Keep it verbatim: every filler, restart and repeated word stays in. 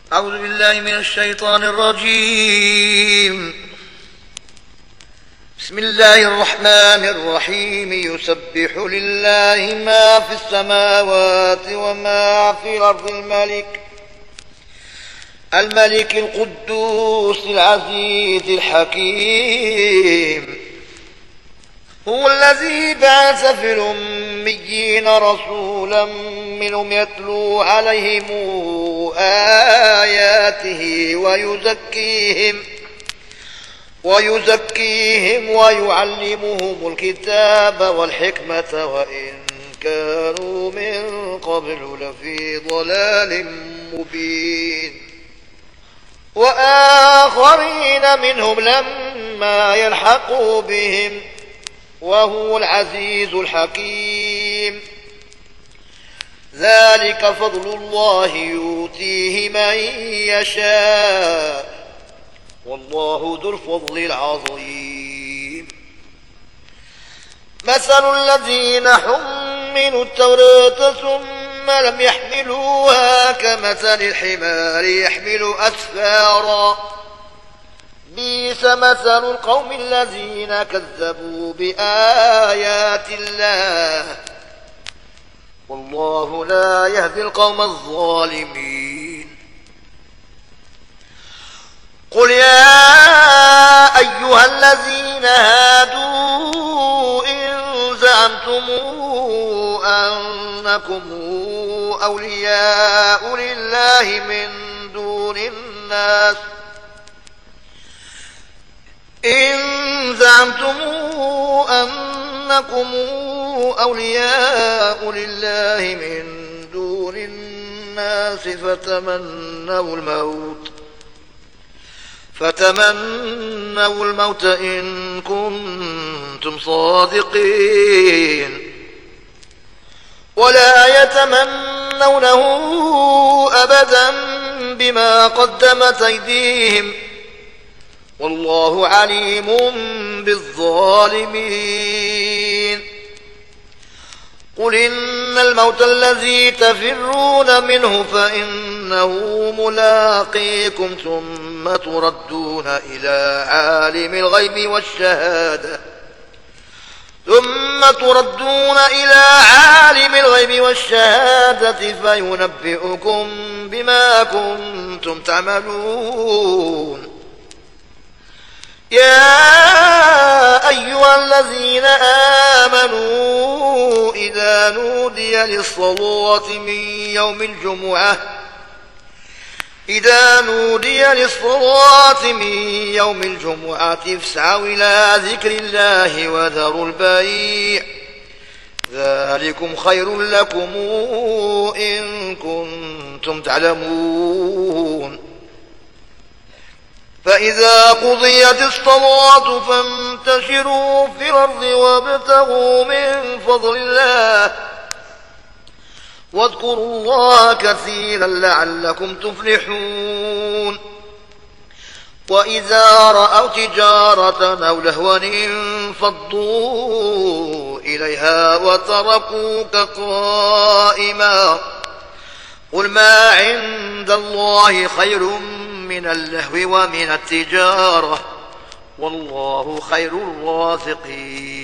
أعوذ بالله من الشيطان الرجيم. بسم الله الرحمن الرحيم. يسبح لله ما في السماوات وما في الأرض الملك الملك القدوس العزيز الحكيم. هو الذي بعث في الأميين رسولا منهم يتلو عليهم آياته ويزكيهم ويزكيهم ويعلمهم الكتاب والحكمة وإن كانوا من قبل لفي ضلال مبين. وآخرين منهم لما يلحقوا بهم وهو العزيز الحكيم. ذلك فضل الله يؤتيه من يشاء والله ذو الفضل العظيم. مثل الذين حملوا التوراة ثم لم يحملوها كمثل الحمار يحمل أسفارا بئس مثل القوم الذين كذبوا بآيات الله والله لا يهدي القوم الظالمين. قل يا أيها الذين هادوا إن زعمتم أنكم أولياء لله من دون الناس إن زعمتم أنكم أولياء لله من دون الناس فتمنوا الموت فتمنوا الموت إن كنتم صادقين ولا يتمنونه أبدا بما قدمت أيديهم والله عليم بالظالمين. قل إن الموت الذي تفرون منه فإنه ملاقيكم ثم تردون إلى عالم الغيب والشهادة ثم تردون إلى عالم الغيب والشهادة فينبئكم بما كنتم تعملون. يا أيها الذين آمنوا إذا نودي للصلاة من يوم الجمعة إذا نودي للصلاة من يوم الجمعة فاسعوا إلى ذكر الله وذروا البيع ذلكم خير لكم إن كنتم تعلمون. فإذا قضيت الصلاة فانتشروا في الأرض وابتغوا من فضل الله واذكروا الله كثيرا لعلكم تفلحون. وإذا رأوا تجارة أو لهوا انفضوا إليها وتركوك قائما قل ما عند الله خير من اللهو ومن التجارة والله خير الرازقين.